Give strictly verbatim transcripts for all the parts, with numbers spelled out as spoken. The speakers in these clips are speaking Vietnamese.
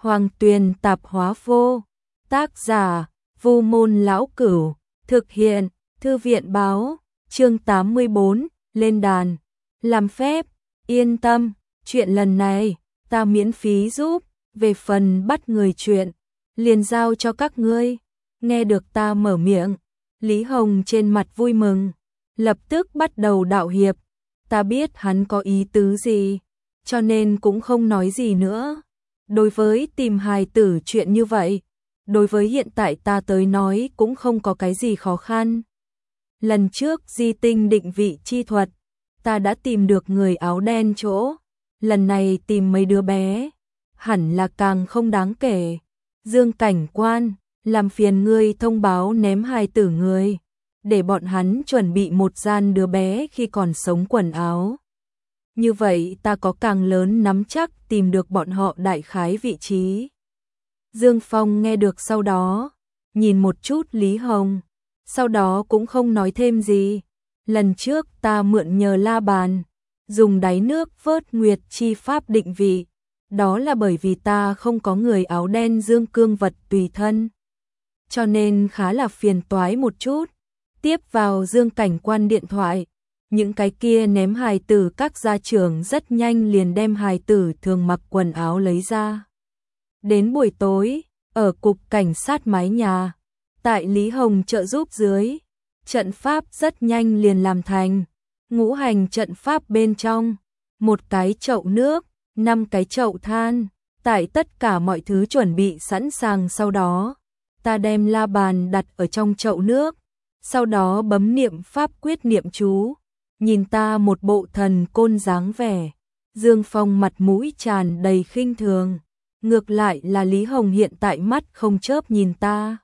Hoàng Tuyền Tạp Hóa Vô. Tác giả: Vu Môn Lão Cửu. Thực hiện: Thư viện Báo. Chương tám mươi bốn, lên đàn. Làm phép. Yên tâm, chuyện lần này ta miễn phí giúp, về phần bắt người chuyện liền giao cho các ngươi. Nghe được ta mở miệng, Lý Hồng trên mặt vui mừng, lập tức bắt đầu đạo hiệp. Ta biết hắn có ý tứ gì, cho nên cũng không nói gì nữa. Đối với tìm hài tử chuyện như vậy, đối với hiện tại ta tới nói cũng không có cái gì khó khăn. Lần trước di tinh định vị chi thuật, ta đã tìm được người áo đen chỗ, lần này tìm mấy đứa bé, hẳn là càng không đáng kể. Dương cảnh quan, làm phiền ngươi thông báo ném hài tử người, để bọn hắn chuẩn bị một gian đứa bé khi còn sống quần áo. Như vậy ta có càng lớn nắm chắc tìm được bọn họ đại khái vị trí. Dương Phong nghe được sau đó, nhìn một chút Lý Hồng, sau đó cũng không nói thêm gì. Lần trước ta mượn nhờ la bàn, dùng đáy nước vớt nguyệt chi pháp định vị, đó là bởi vì ta không có người áo đen dương cương vật tùy thân, cho nên khá là phiền toái một chút. Tiếp vào Dương cảnh quan điện thoại, những cái kia ném hài tử các gia trưởng rất nhanh liền đem hài tử thường mặc quần áo lấy ra. Đến buổi tối, ở cục cảnh sát mái nhà, tại Lý Hồng trợ giúp dưới, trận pháp rất nhanh liền làm thành. Ngũ hành trận pháp bên trong, một cái chậu nước, năm cái chậu than, tại tất cả mọi thứ chuẩn bị sẵn sàng sau đó, ta đem la bàn đặt ở trong chậu nước, sau đó bấm niệm pháp quyết niệm chú, nhìn ta một bộ thần côn dáng vẻ. Dương Phong mặt mũi tràn đầy khinh thường, ngược lại là Lý Hồng hiện tại mắt không chớp nhìn ta.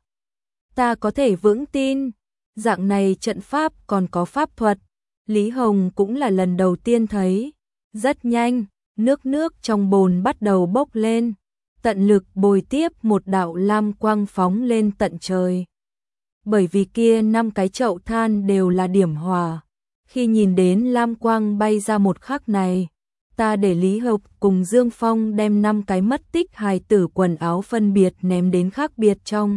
Ta có thể vững tin, dạng này trận pháp còn có pháp thuật, Lý Hồng cũng là lần đầu tiên thấy. Rất nhanh, nước nước trong bồn bắt đầu bốc lên, tận lực bồi tiếp một đạo lam quang phóng lên tận trời. Bởi vì kia năm cái chậu than đều là điểm hòa, khi nhìn đến lam quang bay ra một khắc này, ta để Lý Hồng cùng Dương Phong đem năm cái mất tích hài tử quần áo phân biệt ném đến khác biệt trong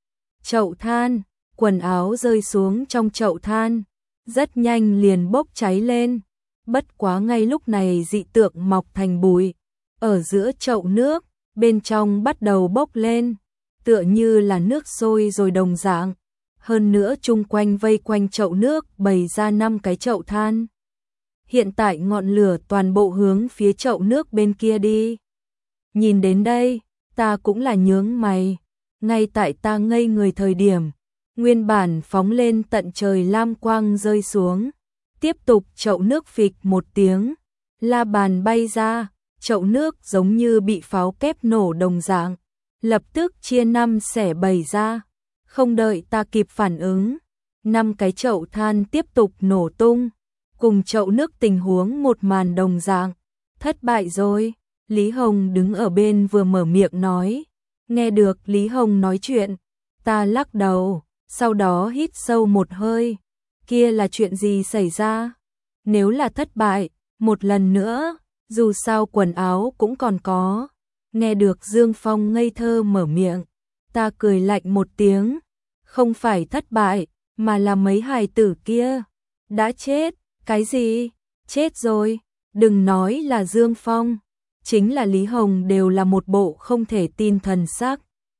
chậu than. Quần áo rơi xuống trong chậu than, rất nhanh liền bốc cháy lên. Bất quá ngay lúc này dị tượng mọc thành bụi, ở giữa chậu nước, bên trong bắt đầu bốc lên, tựa như là nước sôi rồi đồng dạng. Hơn nữa chung quanh vây quanh chậu nước bày ra năm cái chậu than. Hiện tại ngọn lửa toàn bộ hướng phía chậu nước bên kia đi. Nhìn đến đây, ta cũng là nhướng mày. Ngay tại ta ngây người thời điểm, nguyên bản phóng lên tận trời lam quang rơi xuống. Tiếp tục chậu nước phịch một tiếng, la bàn bay ra, chậu nước giống như bị pháo kép nổ đồng dạng, lập tức chia năm xẻ bảy ra. Không đợi ta kịp phản ứng, năm cái chậu than tiếp tục nổ tung, cùng chậu nước tình huống một màn đồng dạng. Thất bại rồi, Lý Hồng đứng ở bên vừa mở miệng nói. Nghe được Lý Hồng nói chuyện, ta lắc đầu, sau đó hít sâu một hơi. Kia là chuyện gì xảy ra? Nếu là thất bại, một lần nữa, dù sao quần áo cũng còn có. Nghe được Dương Phong ngây thơ mở miệng, ta cười lạnh một tiếng. Không phải thất bại, mà là mấy hài tử kia đã chết. Cái gì? Chết rồi? Đừng nói là Dương Phong, chính là Lý Hồng đều là một bộ không thể tin thần sắc.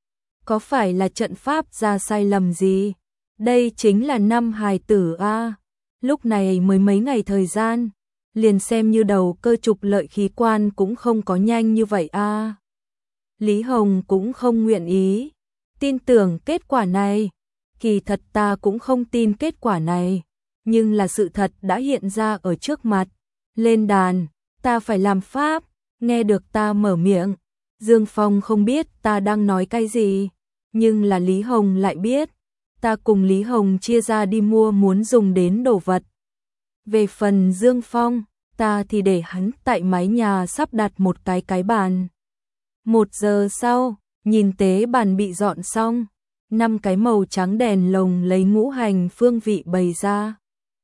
Có phải là trận pháp ra sai lầm gì? Đây chính là năm hài tử a. Lúc này mới mấy ngày thời gian, liền xem như đầu cơ trục lợi khí quan cũng không có nhanh như vậy a. Lý Hồng cũng không nguyện ý tin tưởng kết quả này. Kỳ thật ta cũng không tin kết quả này, nhưng là sự thật đã hiện ra ở trước mặt. Lên đàn, ta phải làm pháp. Nghe được ta mở miệng, Dương Phong không biết ta đang nói cái gì, nhưng là Lý Hồng lại biết. Ta cùng Lý Hồng chia ra đi mua muốn dùng đến đồ vật. Về phần Dương Phong, ta thì để hắn tại mái nhà sắp đặt một cái cái bàn. Một giờ sau, nhìn tế bàn bị dọn xong, năm cái màu trắng đèn lồng lấy ngũ hành phương vị bày ra.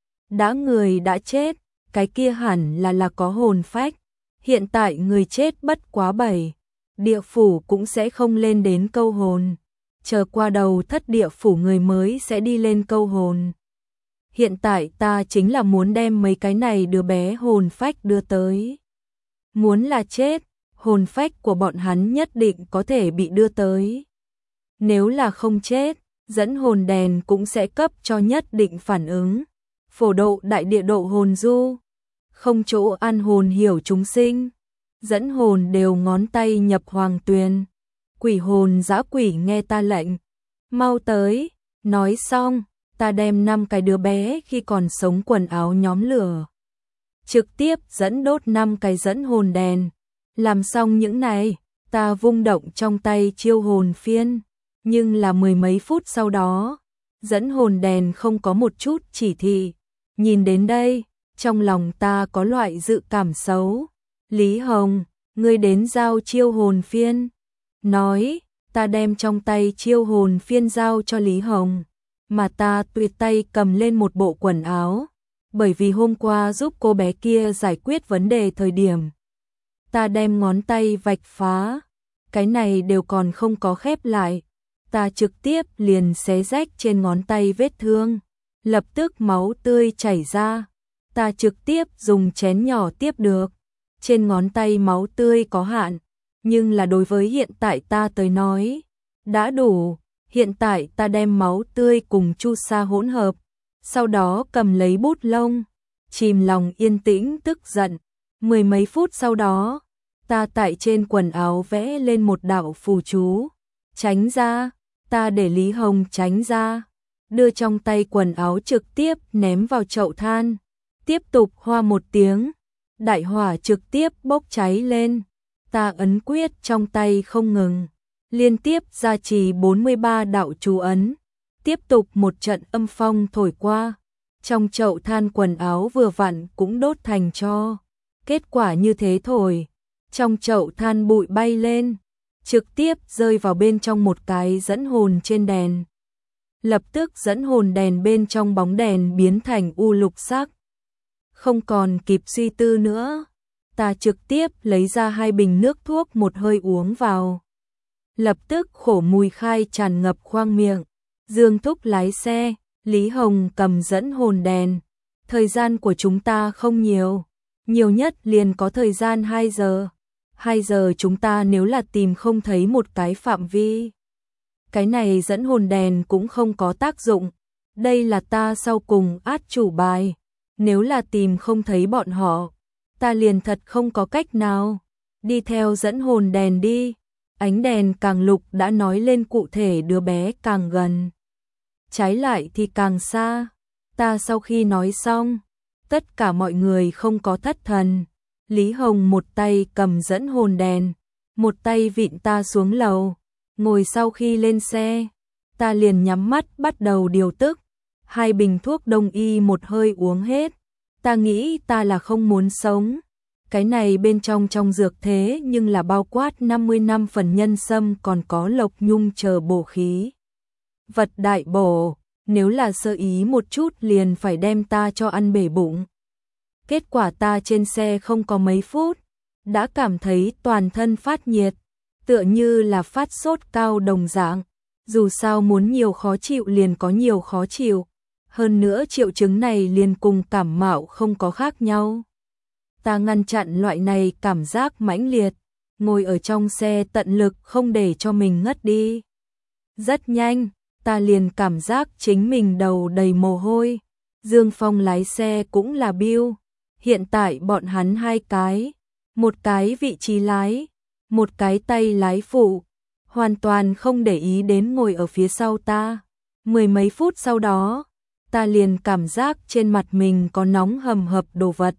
Đã người đã chết, cái kia hẳn là là có hồn phách. Hiện tại người chết bất quá bảy, địa phủ cũng sẽ không lên đến câu hồn. Chờ qua đầu thất địa phủ người mới sẽ đi lên câu hồn. Hiện tại ta chính là muốn đem mấy cái này đứa bé hồn phách đưa tới. Muốn là chết, hồn phách của bọn hắn nhất định có thể bị đưa tới. Nếu là không chết, dẫn hồn đèn cũng sẽ cấp cho nhất định phản ứng. Phổ độ đại địa độ hồn du, không chỗ an hồn hiểu chúng sinh. Dẫn hồn đều ngón tay nhập hoàng tuyền. Quỷ hồn dã quỷ nghe ta lệnh, mau tới. Nói xong, ta đem năm cái đứa bé khi còn sống quần áo nhóm lửa, trực tiếp dẫn đốt năm cái dẫn hồn đèn. Làm xong những này, ta vung động trong tay chiêu hồn phiên, nhưng là mười mấy phút sau đó, dẫn hồn đèn không có một chút chỉ thị. Nhìn đến đây, trong lòng ta có loại dự cảm xấu. Lý Hồng, ngươi đến giao chiêu hồn phiên. Nói, ta đem trong tay chiêu hồn phiên giao cho Lý Hồng, mà ta tuyệt tay cầm lên một bộ quần áo, bởi vì hôm qua giúp cô bé kia giải quyết vấn đề thời điểm, ta đem ngón tay vạch phá, cái này đều còn không có khép lại, ta trực tiếp liền xé rách trên ngón tay vết thương, lập tức máu tươi chảy ra, ta trực tiếp dùng chén nhỏ tiếp được, trên ngón tay máu tươi có hạn, nhưng là đối với hiện tại ta tới nói, đã đủ. Hiện tại ta đem máu tươi cùng chu sa hỗn hợp, sau đó cầm lấy bút lông, chìm lòng yên tĩnh tức giận. Mười mấy phút sau đó, ta tại trên quần áo vẽ lên một đạo phù chú. Tránh ra, ta để Lý Hồng tránh ra, đưa trong tay quần áo trực tiếp ném vào chậu than. Tiếp tục hoa một tiếng, đại hỏa trực tiếp bốc cháy lên. Ta ấn quyết trong tay không ngừng, liên tiếp gia trì bốn mươi ba đạo chú ấn, tiếp tục một trận âm phong thổi qua, trong chậu than quần áo vừa vặn cũng đốt thành tro. Kết quả như thế thổi, trong chậu than bụi bay lên, trực tiếp rơi vào bên trong một cái dẫn hồn trên đèn. Lập tức dẫn hồn đèn bên trong bóng đèn biến thành u lục sắc. Không còn kịp suy tư nữa, ta trực tiếp lấy ra hai bình nước thuốc một hơi uống vào. Lập tức khổ mùi khai tràn ngập khoang miệng. Dương Thúc lái xe, Lý Hồng cầm dẫn hồn đèn. Thời gian của chúng ta không nhiều, nhiều nhất liền có thời gian hai giờ. hai giờ chúng ta nếu là tìm không thấy một cái phạm vi, cái này dẫn hồn đèn cũng không có tác dụng. Đây là ta sau cùng át chủ bài. Nếu là tìm không thấy bọn họ, ta liền thật không có cách nào. Đi theo dẫn hồn đèn đi. Ánh đèn càng lục đã nói lên cụ thể đứa bé càng gần. Trái lại thì càng xa. Ta sau khi nói xong, tất cả mọi người không có thất thần. Lý Hồng một tay cầm dẫn hồn đèn, một tay vịn ta xuống lầu. Ngồi sau khi lên xe, ta liền nhắm mắt bắt đầu điều tức. Hai bình thuốc đông y một hơi uống hết. Ta nghĩ ta là không muốn sống. Cái này bên trong trong dược thế nhưng là bao quát năm mươi năm phần nhân sâm còn có lộc nhung chờ bổ khí. Vật đại bổ, nếu là sơ ý một chút liền phải đem ta cho ăn bể bụng. Kết quả ta trên xe không có mấy phút, đã cảm thấy toàn thân phát nhiệt, tựa như là phát sốt cao đồng dạng. Dù sao muốn nhiều khó chịu liền có nhiều khó chịu, hơn nữa triệu chứng này liền cùng cảm mạo không có khác nhau. Ta ngăn chặn loại này cảm giác mãnh liệt, ngồi ở trong xe tận lực không để cho mình ngất đi. Rất nhanh, ta liền cảm giác chính mình đầu đầy mồ hôi. Dương Phong lái xe cũng là biêu. Hiện tại bọn hắn hai cái, một cái vị trí lái, một cái tay lái phụ, hoàn toàn không để ý đến ngồi ở phía sau ta. Mười mấy phút sau đó, ta liền cảm giác trên mặt mình có nóng hầm hập đồ vật.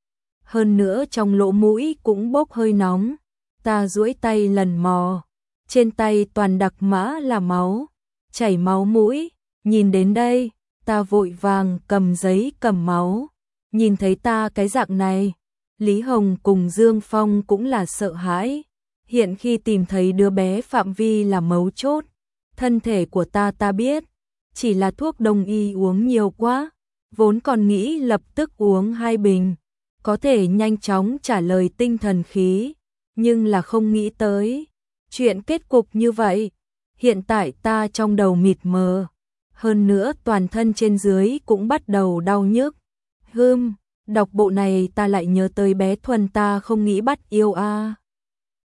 Hơn nữa trong lỗ mũi cũng bốc hơi nóng. Ta duỗi tay lần mò, trên tay toàn đặc mã là máu, chảy máu mũi. Nhìn đến đây, ta vội vàng cầm giấy cầm máu. Nhìn thấy ta cái dạng này, Lý Hồng cùng Dương Phong cũng là sợ hãi. Hiện khi tìm thấy đứa bé phạm vi là mấu chốt, thân thể của ta ta biết, chỉ là thuốc đông y uống nhiều quá, vốn còn nghĩ lập tức uống hai bình, có thể nhanh chóng trả lời tinh thần khí, nhưng là không nghĩ tới, chuyện kết cục như vậy. Hiện tại ta trong đầu mịt mờ. Hơn nữa toàn thân trên dưới cũng bắt đầu đau nhức. Hừm, đọc bộ này ta lại nhớ tới bé Thuần ta không nghĩ bắt yêu a. À.